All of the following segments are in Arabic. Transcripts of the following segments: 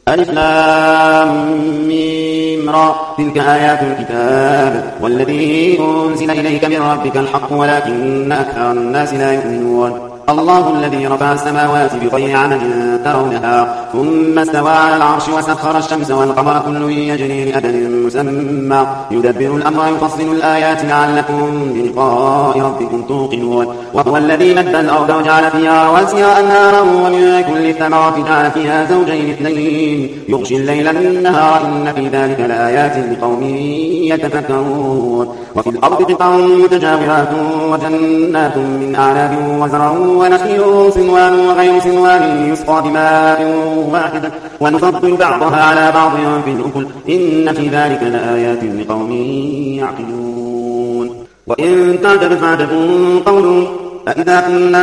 ألف لام ميم را تلك آيات الكتاب والذي أنزل إليك من ربك الحق ولكن أكثر الناس لا يؤمنون الله الذي رفع السماوات بغير عمد ترونها ثم استوى على العرش وسخر الشمس والقمر كل يجري لأجل مسمى يدبر الأمر يفصل الآيات لعلكم بلقاء ربكم توقنون وهو الذي مد الأرض وجعل فيها رواسي أنهارا ومن كل الثمرات جعل فيها زوجين اثنين يغشي الليل النهار إن في ذلك لآيات لقوم يتفكرون وفي الأرض قطع متجاورات وجنات من أعناب وزرع ونخيل صنوان وغير صنوان يسقى بماء واحد ونفضل بعضها على بعض في الأكل إن في ذلك لآيات لقوم يعقلون وإن تعجب فعجب قولهم أإذا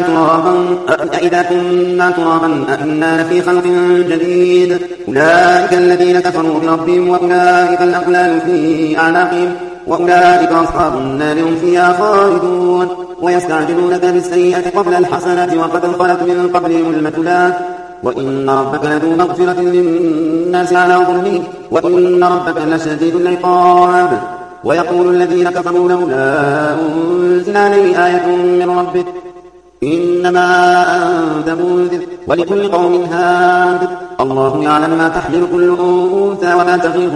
كنا ترابا أإنا لفي خلق جديد أولئك الذين كفروا بربهم وأولئك الأغلال في أعناقهم وأولئك أصحاب النار هم فيها خالدون ويستعجلونك بالسيئة قبل الحسنة وقد خلت من قبلهم المثلات وإن ربك لذو مغفرة للناس على ظلمهم وإن ربك لشديد العقاب ويقول الذين كفروا لولا أنزل عليه آية من ربه إنما أنت منذر ولكل قوم هاد الله يعلم ما تحمل كل أنثى وما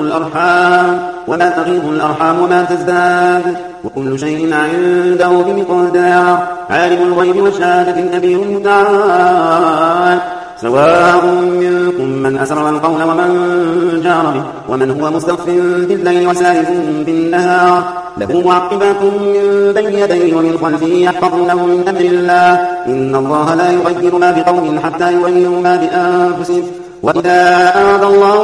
تغيظ الأرحام وما تزداد وكل شيء عنده بمقدار عالم الغيب والشهادة الكبير المتعال سواء منكم من أسر القول ومن جار به ومن هو مستخف بالليل وسارب بالنهار له معقبات من بين يديه ومن خلفه يحفظونه من أمر الله إن الله لا يغير ما بقوم حتى يغيروا ما بأنفسهم وإذا أراد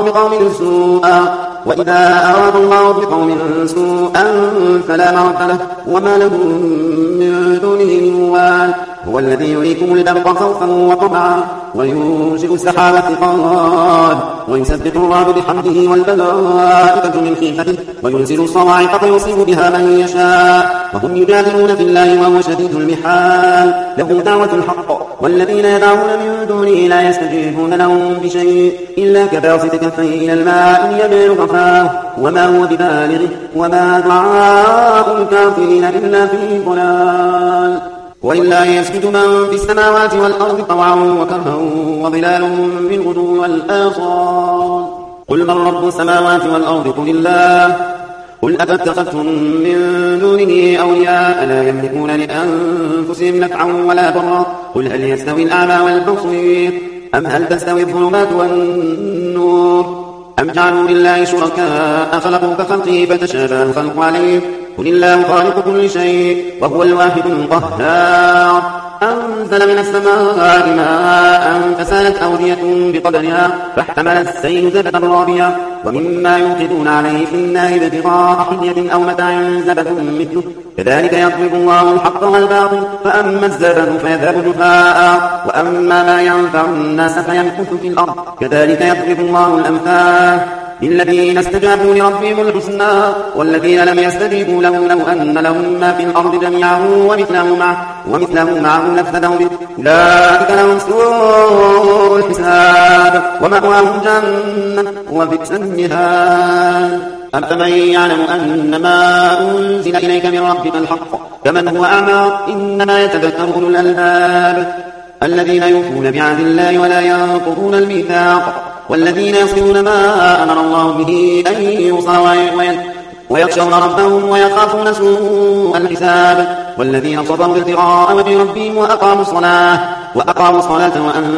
الله بقوم سوءا فلا مرد له وما له من دونه من وال هو الذي يريكم البرق خوفا وطمعا وينشئ السحاب الثقال ويسبح الرعد بحمده والملائكة من خيفته وينزل الصواعق فيصيب بها من يشاء وهم يجادلون في الله وهو شديد المحال له دعوة الحق والذين يدعون من دونه لا يستجيبون لهم بشيء إلا كباسط كفيه إلى الماء ليبلغ فاه وما هو ببالغه وما دعاء الكافرين إلا في ضلال ولله يسجد من في السماوات والأرض طوعا وكرها وظلالهم بالغدو والآصال قل من رب السماوات والأرض قل الله قل أفاتخذتم من دونه أولياء لا يملكون لأنفسهم نفعا ولا ضرا قل هل يستوي الأعمى والبصير أم هل تستوي الظلمات والنور أم جعلوا لله شركاء خلقوا كخلقه فتشابه الخلق عليه قل الله خالق كل شيء وهو الواحد القهار أنزل من السماء ماء فسالت أودية بقدرها فاحتمل السيل زبدا رابيا ومما يوقدون عليه في النار ابتغاء حلية أو متاع زبد مثله كذلك يضرب الله الحق والباطل فأما الزبد فيذهب جفاء وأما ما ينفع الناس فيمكث في الأرض كذلك يضرب الله الأمثال للذين استجابوا لربهم الحسنى والذين لم يستجيبوا له لو أن لهم ما في الأرض جميعا ومثله معه لافتدوا به أولئك لهم سوء الحساب ومأواهم جهنم وبئس المهاد أفمن يعلم أن ما أنزل إليك من ربك الحق كمن هو أعمى إنما يتذكر أولو الألباب الذين يوفون بعهد الله ولا ينقضون الميثاق والذين يصلون ما أمر الله به أن يوصى ويخشون ربهم ويخافون سوء الحساب والذين صبروا ابتغاء وجه ربهم وأقاموا الصلاة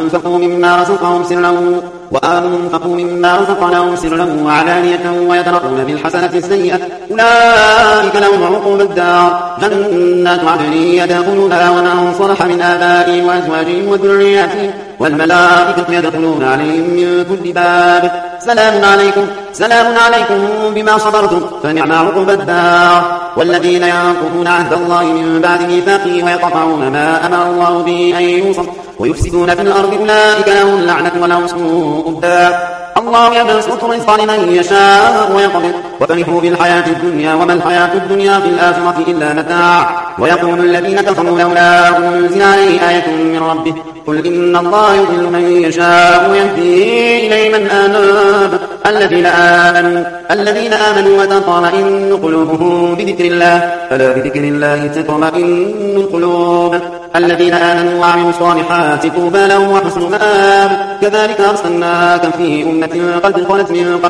وأنفقوا مما رزقناهم سرا وعلانية ويدرؤون بالحسنة السيئة أولئك لهم عقوبى الدار جنات عدن يدخلونها ومن صلح من آبائهم وأزواجهم وذرياتهم والملائكة يدخلون عليهم من كل باب سلام عليكم بما صبرتم فنعم عقبى الدار والذين ينقضون عهد الله من بعد ميثاقه ويقطعون ما أمر الله به أن يوصل ويفسدون في الأرض أولئك لهم اللعنة ولهم سوء الدار الله يبسط الرزق لمن يشاء ويقدر وفرحوا بالحياة الدنيا وما الحياة الدنيا في الآخرة إلا متاع ويقول الذين كفروا لولا أنزل عليه آية من ربه قل إن الله يضل من يشاء ويهدي إليه من آناب الذين آمنوا وتطمئن قلوبهم بذكر الله فلا بذكر الله تطمئن القلوب الذين آمنوا وعملوا الصالحات طوبى لهم وحسن مآب كذلك أرسلناك في أمة قد خلت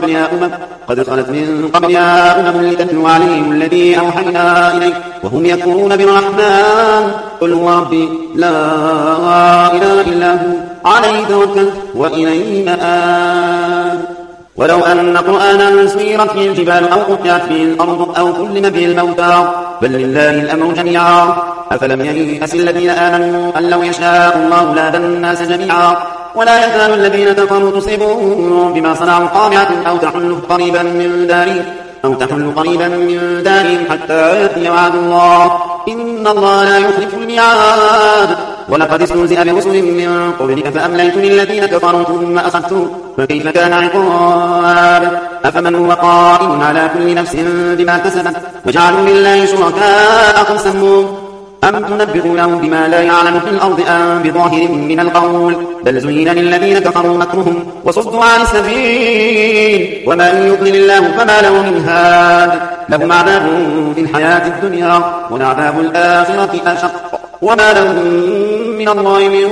من قبلها أمم لتتلو عليهم الذي أوحينا إليك وهم يكفرون بالرحمن قل هو ربي لا إله إلا هو عليه توكلت وإليه مآب ولو أن قرآنا سيرت فيه الجبال أو قطعت فيه الأرض أو كلم به الموتى بل لله الأمر جميعا أفلم ييأس الذين آمنوا أن لو يشاء الله لهدى الناس جميعا ولا يزال الذين كفروا تصيبهم بما صنعوا قارعة أو تحل قريبا من دارهم حتى يأتي وعد الله إن الله لا يخلف الميعاد ولقد استهزئ برسل من قبلك فأمليت للذين كفروا ثم أخذتهم فكيف كان عقاب أفمن هو قائم على كل نفس بما كسبت وجعلوا لله شركاء قل سموهم أم تنبئونهم بما لا يعلم في الأرض أم بظاهر من القول بل زين للذين كفروا مكرهم وصدوا عن السبيل ومن يضلل الله فما له من هاد لهم عذاب في الحياة الدنيا ولعذاب الآخرة أشق وما لهم من الله من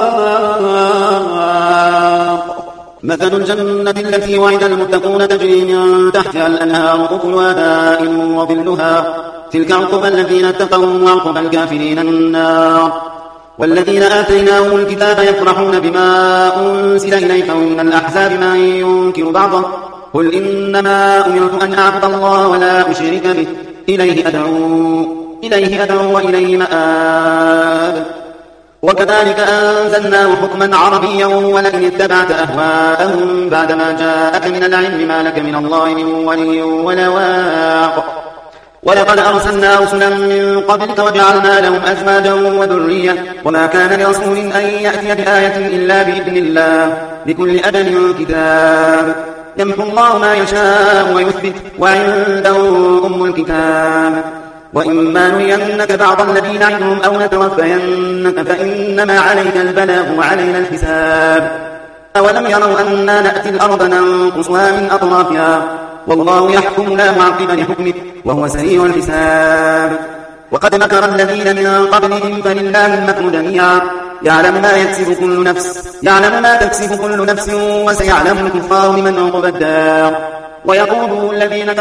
واق مثل الجنة التي وعد المتقون تجري من تحتها الأنهار أكلها دائم وظلها تلك عقبى الذين اتقوا وعقبى الكافرين النار والذين آتيناهم الكتاب يفرحون بما أنزل إليك ومن الأحزاب من ينكر بعضه قل إنما أمرت أن أعبد الله ولا أشرك به إليه أدعو وإليه مآب وكذلك أنزلناه حكما عربيا ولئن اتبعت أهواءهم بعدما جاءك من العلم ما لك من الله من ولي ولا واق ولقد أرسلنا رسلا من قبلك وجعلنا لهم أزواجا وذرية وما كان لرسول أن يأتي بآية إلا بإذن الله لكل أجل كتاب يمحو الله ما يشاء ويثبت وعنده أم الكتاب وإما نرينك بعض الذين نعدهم أو نتوفينك فإنما عليك البلاغ وعلينا الحساب أولم يروا أنا نأتي الأرض ننقصها من أطرافها والله يحكم لا معقب لحكمه وهو سريع الحساب وقد مكر الذين من قبلهم فلله المكر جميعا يعلم ما تكسب كل نفس وسيعلم الكفار لمن عقبى الدار ويقول الذين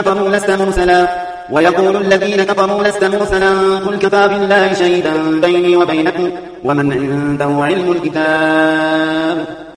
كفروا لست مرسلا قل كفى بالله شهيدا بيني وبينكم ومن عنده علم الكتاب